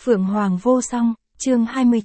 Phượng Hoàng vô song, chương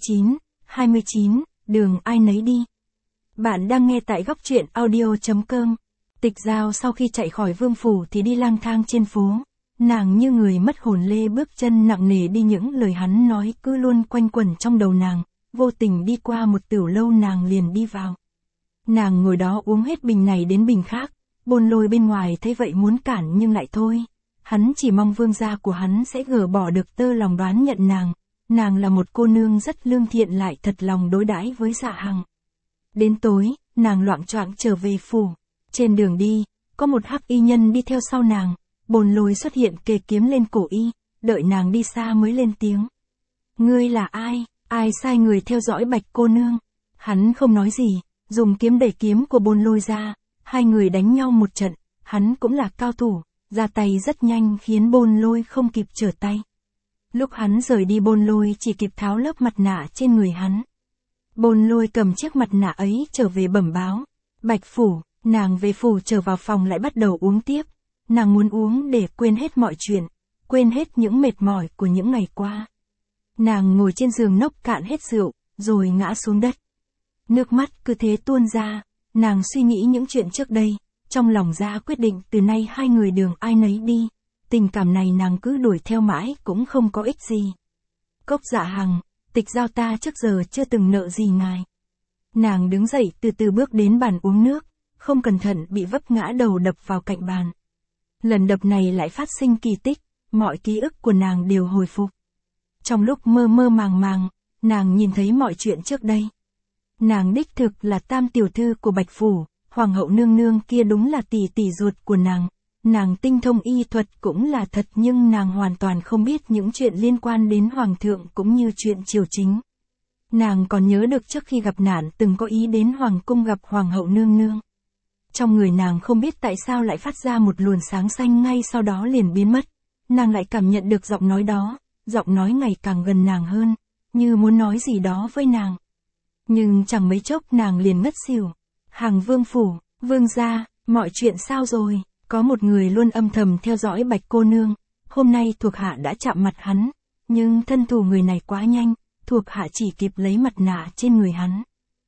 29, đường ai nấy đi. Bạn đang nghe tại góc truyện audio.com. Tịch Giao sau khi chạy khỏi vương phủ thì đi lang thang trên phố. Nàng như người mất hồn lê, bước chân nặng nề đi, những lời hắn nói cứ luôn quanh quẩn trong đầu nàng. Vô tình đi qua một tiểu lâu nàng liền đi vào. Nàng ngồi đó uống hết bình này đến bình khác. Bôn Lôi bên ngoài thấy vậy muốn cản nhưng lại thôi. Hắn chỉ mong vương gia của hắn sẽ gỡ bỏ được tơ lòng đoán nhận nàng. Nàng là một cô nương rất lương thiện, lại thật lòng đối đãi với Dạ Hằng. Đến tối, nàng loạng choạng trở về phủ. Trên đường đi, có một hắc y nhân đi theo sau nàng. Bôn Lôi xuất hiện kề kiếm lên cổ y, đợi nàng đi xa mới lên tiếng. Ngươi là ai? Ai sai người theo dõi Bạch cô nương? Hắn không nói gì, dùng kiếm đẩy kiếm của Bôn Lôi ra. Hai người đánh nhau một trận, hắn cũng là cao thủ, ra tay rất nhanh khiến Bôn Lôi không kịp trở tay. Lúc hắn rời đi, Bôn Lôi chỉ kịp tháo lớp mặt nạ trên người hắn. Bôn Lôi cầm chiếc mặt nạ ấy trở về bẩm báo. Bạch phủ, nàng về phủ trở vào phòng lại bắt đầu uống tiếp. Nàng muốn uống để quên hết mọi chuyện, quên hết những mệt mỏi của những ngày qua. Nàng ngồi trên giường nốc cạn hết rượu, rồi ngã xuống đất. Nước mắt cứ thế tuôn ra, nàng suy nghĩ những chuyện trước đây, trong lòng ra quyết định từ nay hai người đường ai nấy đi. Tình cảm này nàng cứ đuổi theo mãi cũng không có ích gì. Cốc Dạ Hằng, Tịch Giao ta trước giờ chưa từng nợ gì ngài. Nàng đứng dậy từ từ bước đến bàn uống nước, không cẩn thận bị vấp ngã đầu đập vào cạnh bàn. Lần đập này lại phát sinh kỳ tích, mọi ký ức của nàng đều hồi phục. Trong lúc mơ mơ màng màng, nàng nhìn thấy mọi chuyện trước đây. Nàng đích thực là tam tiểu thư của Bạch phủ, hoàng hậu nương nương kia đúng là tỷ tỷ ruột của nàng. Nàng tinh thông y thuật cũng là thật, nhưng nàng hoàn toàn không biết những chuyện liên quan đến hoàng thượng cũng như chuyện triều chính. Nàng còn nhớ được trước khi gặp nạn từng có ý đến hoàng cung gặp hoàng hậu nương nương. Trong người nàng không biết tại sao lại phát ra một luồng sáng xanh, ngay sau đó liền biến mất. Nàng lại cảm nhận được giọng nói đó, giọng nói ngày càng gần nàng hơn, như muốn nói gì đó với nàng. Nhưng chẳng mấy chốc nàng liền ngất xỉu. Hàng vương phủ, vương gia, mọi chuyện sao rồi? Có một người luôn âm thầm theo dõi Bạch cô nương, hôm nay thuộc hạ đã chạm mặt hắn, nhưng thân thủ người này quá nhanh, thuộc hạ chỉ kịp lấy mặt nạ trên người hắn.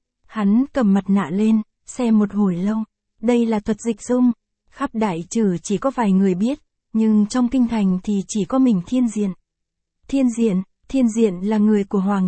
Hắn cầm mặt nạ lên, xem một hồi lâu, đây là thuật dịch dung, khắp đại trừ chỉ có vài người biết, nhưng trong kinh thành thì chỉ có mình Thiên Diện. Thiên Diện là người của hoàng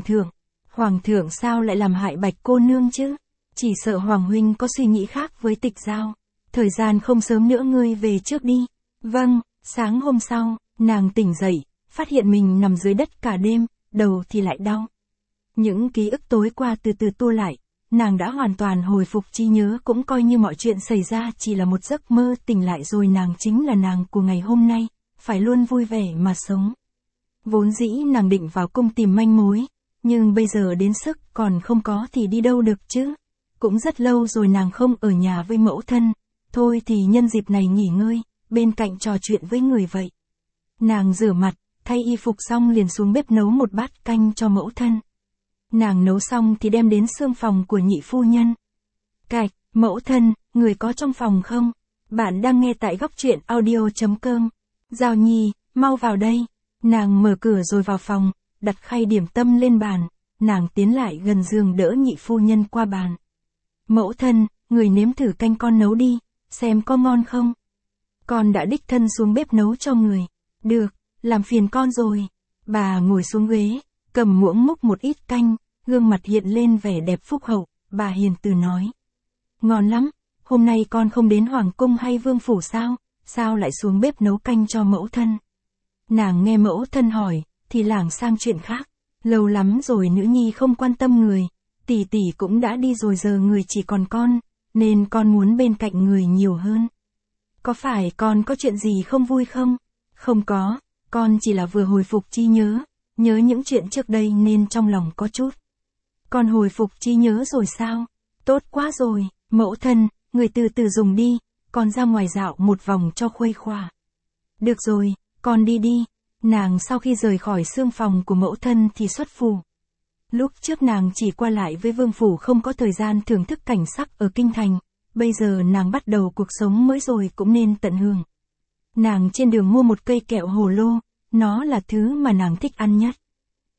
thượng sao lại làm hại Bạch cô nương chứ? Chỉ sợ hoàng huynh có suy nghĩ khác với Tịch Giao. Thời gian không sớm nữa, ngươi về trước đi. Vâng. Sáng hôm sau, nàng tỉnh dậy, phát hiện mình nằm dưới đất cả đêm, đầu thì lại đau. Những ký ức tối qua từ từ tua lại, nàng đã hoàn toàn hồi phục trí nhớ, cũng coi như mọi chuyện xảy ra chỉ là một giấc mơ. Tỉnh lại rồi, nàng chính là nàng của ngày hôm nay, phải luôn vui vẻ mà sống. Vốn dĩ nàng định vào cung tìm manh mối, nhưng bây giờ đến sức còn không có thì đi đâu được chứ. Cũng rất lâu rồi nàng không ở nhà với mẫu thân. Thôi thì nhân dịp này nghỉ ngơi, bên cạnh trò chuyện với người vậy. Nàng rửa mặt, thay y phục xong liền xuống bếp nấu một bát canh cho mẫu thân. Nàng nấu xong thì đem đến xương phòng của nhị phu nhân. Cạch, mẫu thân, người có trong phòng không? Bạn đang nghe tại góc truyện audio.com. Giao Nhi, mau vào đây. Nàng mở cửa rồi vào phòng, đặt khay điểm tâm lên bàn. Nàng tiến lại gần giường đỡ nhị phu nhân qua bàn. Mẫu thân, người nếm thử canh con nấu đi, xem có ngon không? Con đã đích thân xuống bếp nấu cho người. Được, làm phiền con rồi. Bà ngồi xuống ghế, cầm muỗng múc một ít canh, gương mặt hiện lên vẻ đẹp phúc hậu. Bà hiền từ nói. Ngon lắm, hôm nay con không đến hoàng cung hay vương phủ sao? Sao lại xuống bếp nấu canh cho mẫu thân? Nàng nghe mẫu thân hỏi, thì lảng sang chuyện khác. Lâu lắm rồi nữ nhi không quan tâm người. Tỷ tỷ cũng đã đi rồi, giờ người chỉ còn con, nên con muốn bên cạnh người nhiều hơn. Có phải con có chuyện gì không vui không? Không có, con chỉ là vừa hồi phục trí nhớ, nhớ những chuyện trước đây nên trong lòng có chút. Con hồi phục trí nhớ rồi sao? Tốt quá rồi, mẫu thân, người từ từ dùng đi, con ra ngoài dạo một vòng cho khuây khỏa. Được rồi, con đi đi. Nàng sau khi rời khỏi xương phòng của mẫu thân thì xuất phủ. Lúc trước nàng chỉ qua lại với vương phủ, không có thời gian thưởng thức cảnh sắc ở kinh thành. Bây giờ nàng bắt đầu cuộc sống mới rồi cũng nên tận hưởng. Nàng trên đường mua một cây kẹo hồ lô, nó là thứ mà nàng thích ăn nhất.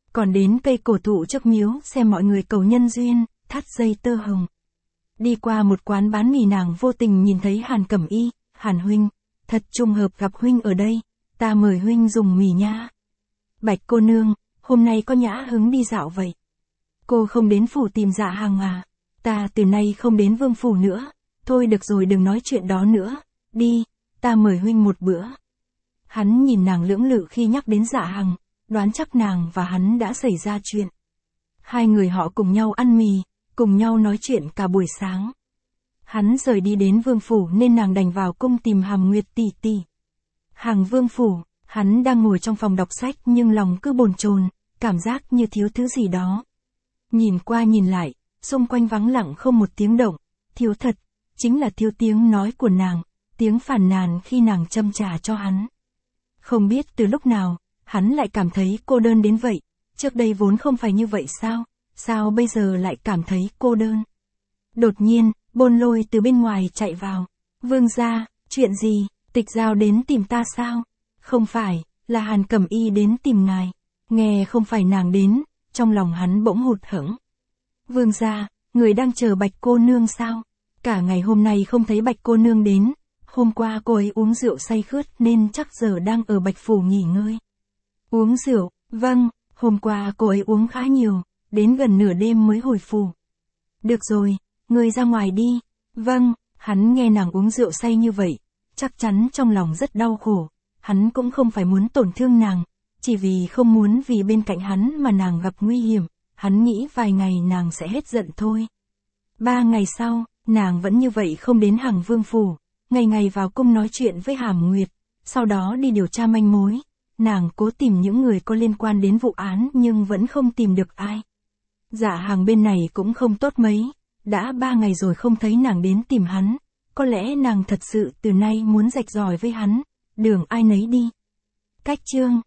còn đến cây cổ thụ trước miếu xem mọi người cầu nhân duyên, thắt dây tơ hồng. Đi qua một quán bán mì nàng vô tình nhìn thấy Hàn Cẩm Y, Hàn huynh, thật trùng hợp gặp huynh ở đây, ta mời huynh dùng mì nha. Bạch cô nương, hôm nay có nhã hứng đi dạo vậy. Cô không đến phủ tìm Dạ Hằng à? Ta từ nay không đến vương phủ nữa. Thôi được rồi, đừng nói chuyện đó nữa. Đi, ta mời huynh một bữa. Hắn nhìn nàng lưỡng lự khi nhắc đến Dạ Hằng, đoán chắc nàng và hắn đã xảy ra chuyện. Hai người họ cùng nhau ăn mì, cùng nhau nói chuyện cả buổi sáng. Hắn rời đi đến vương phủ nên nàng đành vào cung tìm Hàm Nguyệt tỷ tỷ. Hàng vương phủ, hắn đang ngồi trong phòng đọc sách nhưng lòng cứ bồn chồn, cảm giác như thiếu thứ gì đó. Nhìn qua nhìn lại, xung quanh vắng lặng không một tiếng động, thiếu thật, chính là thiếu tiếng nói của nàng, tiếng phàn nàn khi nàng châm trà cho hắn. Không biết từ lúc nào, hắn lại cảm thấy cô đơn đến vậy, trước đây vốn không phải như vậy sao, sao bây giờ lại cảm thấy cô đơn. Đột nhiên, Bôn Lôi từ bên ngoài chạy vào. Vương gia, chuyện gì, Tịch Giao đến tìm ta sao? Không phải, là Hàn Cẩm Y đến tìm ngài. Nghe không phải nàng đến, trong lòng hắn bỗng hụt hẫng. Vương gia, người đang chờ Bạch cô nương sao? Cả ngày hôm nay không thấy Bạch cô nương đến, hôm qua cô ấy uống rượu say khướt nên chắc giờ đang ở Bạch phủ nghỉ ngơi. Uống rượu, vâng, hôm qua cô ấy uống khá nhiều, đến gần nửa đêm mới hồi phủ. Được rồi, người ra ngoài đi. Vâng, hắn nghe nàng uống rượu say như vậy, chắc chắn trong lòng rất đau khổ. Hắn cũng không phải muốn tổn thương nàng, chỉ vì không muốn vì bên cạnh hắn mà nàng gặp nguy hiểm, hắn nghĩ vài ngày nàng sẽ hết giận thôi. 3 ngày sau, nàng vẫn như vậy không đến Hàng vương phủ, ngày ngày vào cung nói chuyện với Hàm Nguyệt, sau đó đi điều tra manh mối. Nàng cố tìm những người có liên quan đến vụ án nhưng vẫn không tìm được ai. Dạ Hằng bên này cũng không tốt mấy, đã 3 ngày rồi không thấy nàng đến tìm hắn, có lẽ nàng thật sự từ nay muốn rạch ròi với hắn, đường ai nấy đi. Cách chương